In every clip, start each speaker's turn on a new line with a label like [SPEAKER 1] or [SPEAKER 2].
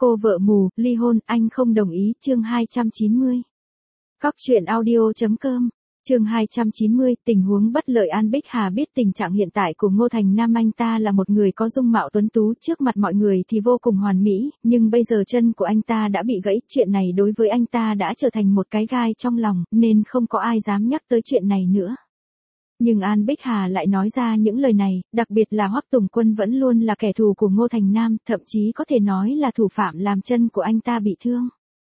[SPEAKER 1] Cô vợ mù, ly hôn, anh không đồng ý, chương 290. Cóc truyện audio.com, chương 290, tình huống bất lợi. An Bích Hà biết tình trạng hiện tại của Ngô Thành Nam, anh ta là một người có dung mạo tuấn tú, trước mặt mọi người thì vô cùng hoàn mỹ, nhưng bây giờ chân của anh ta đã bị gãy, chuyện này đối với anh ta đã trở thành một cái gai trong lòng, nên không có ai dám nhắc tới chuyện này nữa. Nhưng An Bích Hà lại nói ra những lời này, đặc biệt là Hoắc Tùng Quân vẫn luôn là kẻ thù của Ngô Thành Nam, thậm chí có thể nói là thủ phạm làm chân của anh ta bị thương.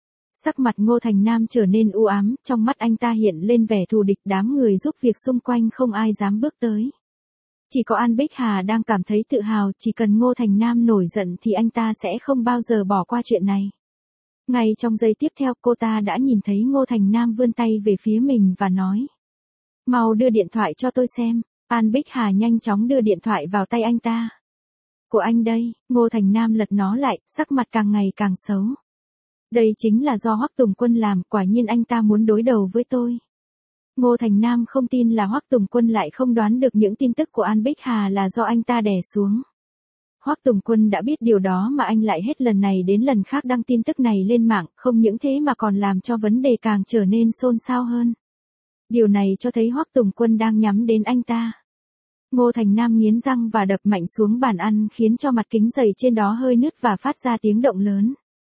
[SPEAKER 1] Sắc mặt Ngô Thành Nam trở nên u ám, trong mắt anh ta hiện lên vẻ thù địch, đám người giúp việc xung quanh không ai dám bước tới. Chỉ có An Bích Hà đang cảm thấy tự hào, chỉ cần Ngô Thành Nam nổi giận thì anh ta sẽ không bao giờ bỏ qua chuyện này. Ngay trong giây tiếp theo, cô ta đã nhìn thấy Ngô Thành Nam vươn tay về phía mình và nói: "Mau đưa điện thoại cho tôi xem." An Bích Hà nhanh chóng đưa điện thoại vào tay anh ta. "Của anh đây." Ngô Thành Nam lật nó lại, sắc mặt càng ngày càng xấu. "Đây chính là do Hoắc Tùng Quân làm, quả nhiên anh ta muốn đối đầu với tôi." Ngô Thành Nam không tin là Hoắc Tùng Quân lại không đoán được những tin tức của An Bích Hà là do anh ta đè xuống. Hoắc Tùng Quân đã biết điều đó mà anh lại hết lần này đến lần khác đăng tin tức này lên mạng, không những thế mà còn làm cho vấn đề càng trở nên xôn xao hơn. Điều này cho thấy Hoắc Tùng Quân đang nhắm đến anh ta. Ngô Thành Nam nghiến răng và đập mạnh xuống bàn ăn, khiến cho mặt kính giày trên đó hơi nứt và phát ra tiếng động lớn.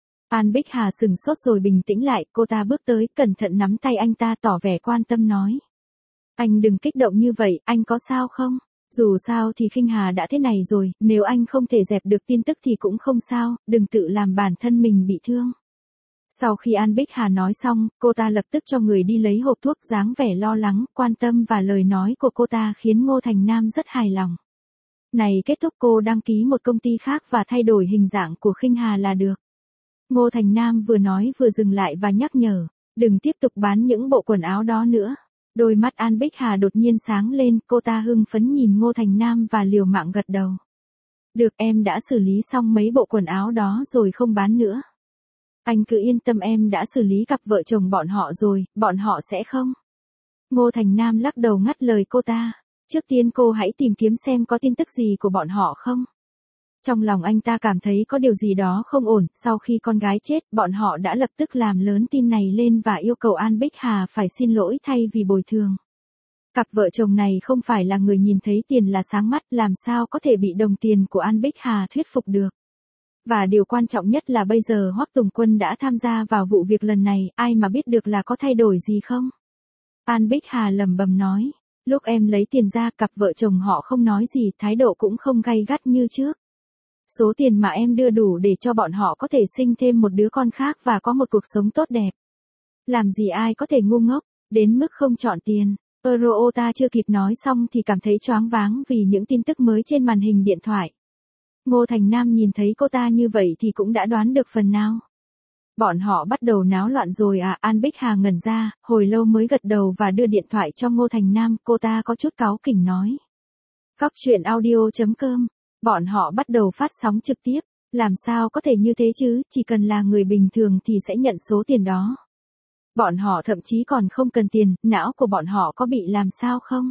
[SPEAKER 1] An Bích Hà sừng sốt rồi bình tĩnh lại, cô ta bước tới, cẩn thận nắm tay anh ta tỏ vẻ quan tâm nói: "Anh đừng kích động như vậy, anh có sao không? Dù sao thì Khinh Hà đã thế này rồi, nếu anh không thể dẹp được tin tức thì cũng không sao, đừng tự làm bản thân mình bị thương." Sau khi An Bích Hà nói xong, cô ta lập tức cho người đi lấy hộp thuốc, dáng vẻ lo lắng, quan tâm và lời nói của cô ta khiến Ngô Thành Nam rất hài lòng. Này, kết thúc cô đăng ký một công ty khác và thay đổi hình dạng của Khinh Hà là được. Ngô Thành Nam vừa nói vừa dừng lại và nhắc nhở: "Đừng tiếp tục bán những bộ quần áo đó nữa." Đôi mắt An Bích Hà đột nhiên sáng lên, cô ta hưng phấn nhìn Ngô Thành Nam và liều mạng gật đầu. "Được, em đã xử lý xong mấy bộ quần áo đó rồi, không bán nữa. Anh cứ yên tâm, em đã xử lý cặp vợ chồng bọn họ rồi, bọn họ sẽ không." Ngô Thành Nam lắc đầu ngắt lời cô ta: "Trước tiên cô hãy tìm kiếm xem có tin tức gì của bọn họ không." Trong lòng anh ta cảm thấy có điều gì đó không ổn, sau khi con gái chết, bọn họ đã lập tức làm lớn tin này lên và yêu cầu An Bích Hà phải xin lỗi thay vì bồi thường. Cặp vợ chồng này không phải là người nhìn thấy tiền là sáng mắt, làm sao có thể bị đồng tiền của An Bích Hà thuyết phục được. Và điều quan trọng nhất là bây giờ Hoắc Tùng Quân đã tham gia vào vụ việc lần này, ai mà biết được là có thay đổi gì không? An Bích Hà lẩm bẩm nói: "Lúc em lấy tiền ra, cặp vợ chồng họ không nói gì, thái độ cũng không gay gắt như trước. Số tiền mà em đưa đủ để cho bọn họ có thể sinh thêm một đứa con khác và có một cuộc sống tốt đẹp. Làm gì ai có thể ngu ngốc đến mức không chọn tiền." Ta chưa kịp nói xong thì cảm thấy choáng váng vì những tin tức mới trên màn hình điện thoại. Ngô Thành Nam nhìn thấy cô ta như vậy thì cũng đã đoán được phần nào. "Bọn họ bắt đầu náo loạn rồi à?" An Bích Hà ngẩn ra, hồi lâu mới gật đầu và đưa điện thoại cho Ngô Thành Nam, cô ta có chút cáu kỉnh nói: "Cóc truyện audio.com, bọn họ bắt đầu phát sóng trực tiếp, làm sao có thể như thế chứ, chỉ cần là người bình thường thì sẽ nhận số tiền đó. Bọn họ thậm chí còn không cần tiền, não của bọn họ có bị làm sao không?"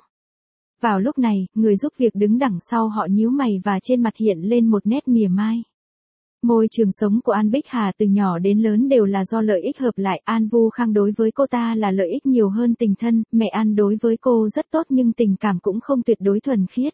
[SPEAKER 1] Vào lúc này, người giúp việc đứng đằng sau họ nhíu mày và trên mặt hiện lên một nét mỉa mai. Môi trường sống của An Bích Hà từ nhỏ đến lớn đều là do lợi ích hợp lại, An Vu Khang đối với cô ta là lợi ích nhiều hơn tình thân, mẹ An đối với cô rất tốt nhưng tình cảm cũng không tuyệt đối thuần khiết.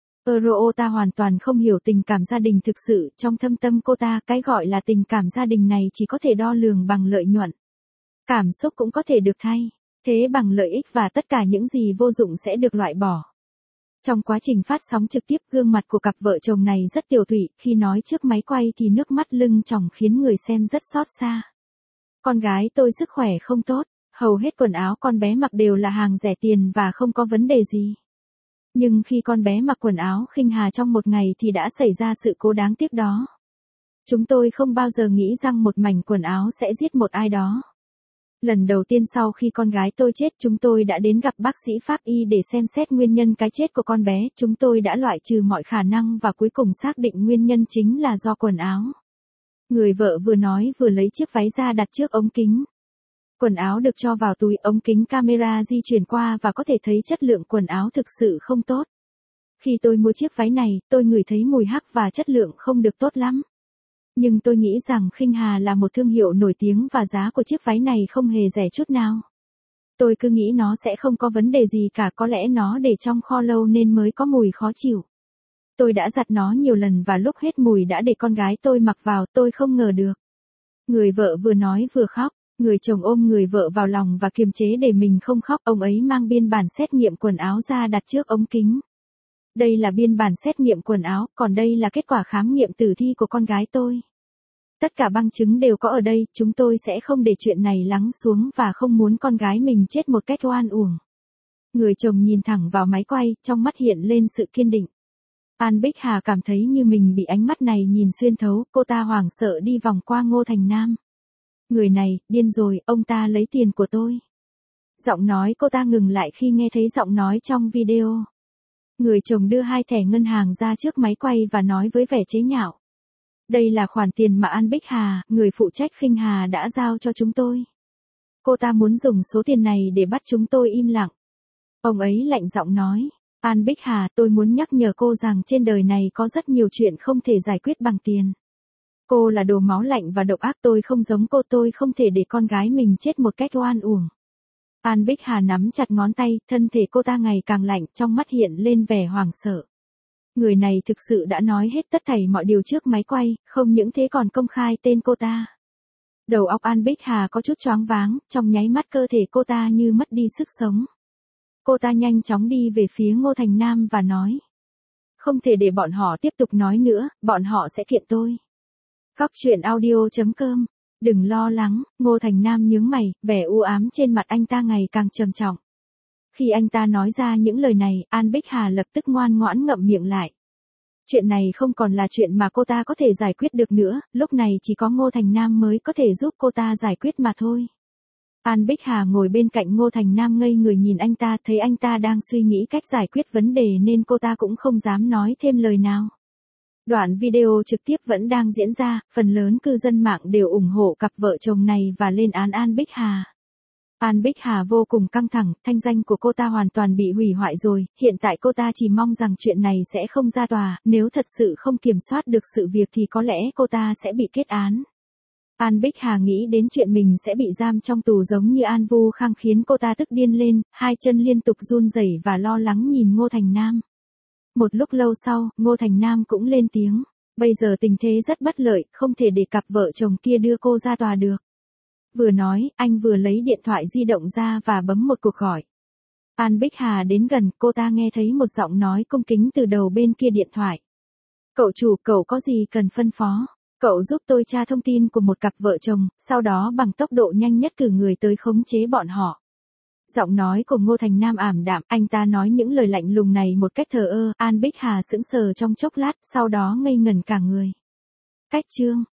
[SPEAKER 1] Ta hoàn toàn không hiểu tình cảm gia đình thực sự, trong thâm tâm cô ta, cái gọi là tình cảm gia đình này chỉ có thể đo lường bằng lợi nhuận. Cảm xúc cũng có thể được thay thế bằng lợi ích và tất cả những gì vô dụng sẽ được loại bỏ. Trong quá trình phát sóng trực tiếp, gương mặt của cặp vợ chồng này rất tiều tụy, khi nói trước máy quay thì nước mắt lưng tròng khiến người xem rất xót xa. "Con gái tôi sức khỏe không tốt, hầu hết quần áo con bé mặc đều là hàng rẻ tiền và không có vấn đề gì. Nhưng khi con bé mặc quần áo Khinh Hà trong một ngày thì đã xảy ra sự cố đáng tiếc đó. Chúng tôi không bao giờ nghĩ rằng một mảnh quần áo sẽ giết một ai đó. Lần đầu tiên sau khi con gái tôi chết, chúng tôi đã đến gặp bác sĩ pháp y để xem xét nguyên nhân cái chết của con bé, chúng tôi đã loại trừ mọi khả năng và cuối cùng xác định nguyên nhân chính là do quần áo." Người vợ vừa nói vừa lấy chiếc váy ra đặt trước ống kính. Quần áo được cho vào túi, ống kính camera di chuyển qua và có thể thấy chất lượng quần áo thực sự không tốt. "Khi tôi mua chiếc váy này, tôi ngửi thấy mùi hắc và chất lượng không được tốt lắm. Nhưng tôi nghĩ rằng Khinh Hà là một thương hiệu nổi tiếng và giá của chiếc váy này không hề rẻ chút nào. Tôi cứ nghĩ nó sẽ không có vấn đề gì cả, có lẽ nó để trong kho lâu nên mới có mùi khó chịu. Tôi đã giặt nó nhiều lần và lúc hết mùi đã để con gái tôi mặc vào, tôi không ngờ được. Người vợ vừa nói vừa khóc, người chồng ôm người vợ vào lòng và kiềm chế để mình không khóc. Ông ấy mang biên bản xét nghiệm quần áo ra đặt trước ống kính. Đây là biên bản xét nghiệm quần áo, còn đây là kết quả khám nghiệm tử thi của con gái tôi. Tất cả bằng chứng đều có ở đây, chúng tôi sẽ không để chuyện này lắng xuống và không muốn con gái mình chết một cách oan uổng. Người chồng nhìn thẳng vào máy quay, trong mắt hiện lên sự kiên định. An Bích Hà cảm thấy như mình bị ánh mắt này nhìn xuyên thấu, cô ta hoảng sợ đi vòng qua Ngô Thành Nam. Người này, điên rồi, ông ta lấy tiền của tôi. Giọng nói cô ta ngừng lại khi nghe thấy giọng nói trong video. Người chồng đưa 2 thẻ ngân hàng ra trước máy quay và nói với vẻ chế nhạo. Đây là khoản tiền mà An Bích Hà, người phụ trách Khinh Hà đã giao cho chúng tôi. Cô ta muốn dùng số tiền này để bắt chúng tôi im lặng. Ông ấy lạnh giọng nói. An Bích Hà, tôi muốn nhắc nhở cô rằng trên đời này có rất nhiều chuyện không thể giải quyết bằng tiền. Cô là đồ máu lạnh và độc ác, tôi không giống cô, tôi không thể để con gái mình chết một cách oan uổng. An Bích Hà nắm chặt ngón tay, thân thể cô ta ngày càng lạnh, trong mắt hiện lên vẻ hoảng sợ. Người này thực sự đã nói hết tất thảy mọi điều trước máy quay, không những thế còn công khai tên cô ta. Đầu óc An Bích Hà có chút choáng váng, trong nháy mắt cơ thể cô ta như mất đi sức sống. Cô ta nhanh chóng đi về phía Ngô Thành Nam và nói. Không thể để bọn họ tiếp tục nói nữa, bọn họ sẽ kiện tôi. Cóc truyện audio.com. Đừng lo lắng, Ngô Thành Nam nhướng mày, vẻ u ám trên mặt anh ta ngày càng trầm trọng. Khi anh ta nói ra những lời này, An Bích Hà lập tức ngoan ngoãn ngậm miệng lại. Chuyện này không còn là chuyện mà cô ta có thể giải quyết được nữa, lúc này chỉ có Ngô Thành Nam mới có thể giúp cô ta giải quyết mà thôi. An Bích Hà ngồi bên cạnh Ngô Thành Nam ngây người nhìn anh ta, thấy anh ta đang suy nghĩ cách giải quyết vấn đề nên cô ta cũng không dám nói thêm lời nào. Đoạn video trực tiếp vẫn đang diễn ra, phần lớn cư dân mạng đều ủng hộ cặp vợ chồng này và lên án An Bích Hà. An Bích Hà vô cùng căng thẳng, thanh danh của cô ta hoàn toàn bị hủy hoại rồi, hiện tại cô ta chỉ mong rằng chuyện này sẽ không ra tòa, nếu thật sự không kiểm soát được sự việc thì có lẽ cô ta sẽ bị kết án. An Bích Hà nghĩ đến chuyện mình sẽ bị giam trong tù giống như An Vu Khang khiến cô ta tức điên lên, hai chân liên tục run rẩy và lo lắng nhìn Ngô Thành Nam. Một lúc lâu sau, Ngô Thành Nam cũng lên tiếng. Bây giờ tình thế rất bất lợi, không thể để cặp vợ chồng kia đưa cô ra tòa được. Vừa nói, anh vừa lấy điện thoại di động ra và bấm một cuộc gọi. An Bích Hà đến gần, cô ta nghe thấy một giọng nói cung kính từ đầu bên kia điện thoại. Cậu chủ, cậu có gì cần phân phó? Cậu giúp tôi tra thông tin của một cặp vợ chồng, sau đó bằng tốc độ nhanh nhất cử người tới khống chế bọn họ. Giọng nói của Ngô Thành Nam ảm đạm, anh ta nói những lời lạnh lùng này một cách thờ ơ, An Bích Hà sững sờ trong chốc lát, sau đó ngây ngẩn cả người. Cách chương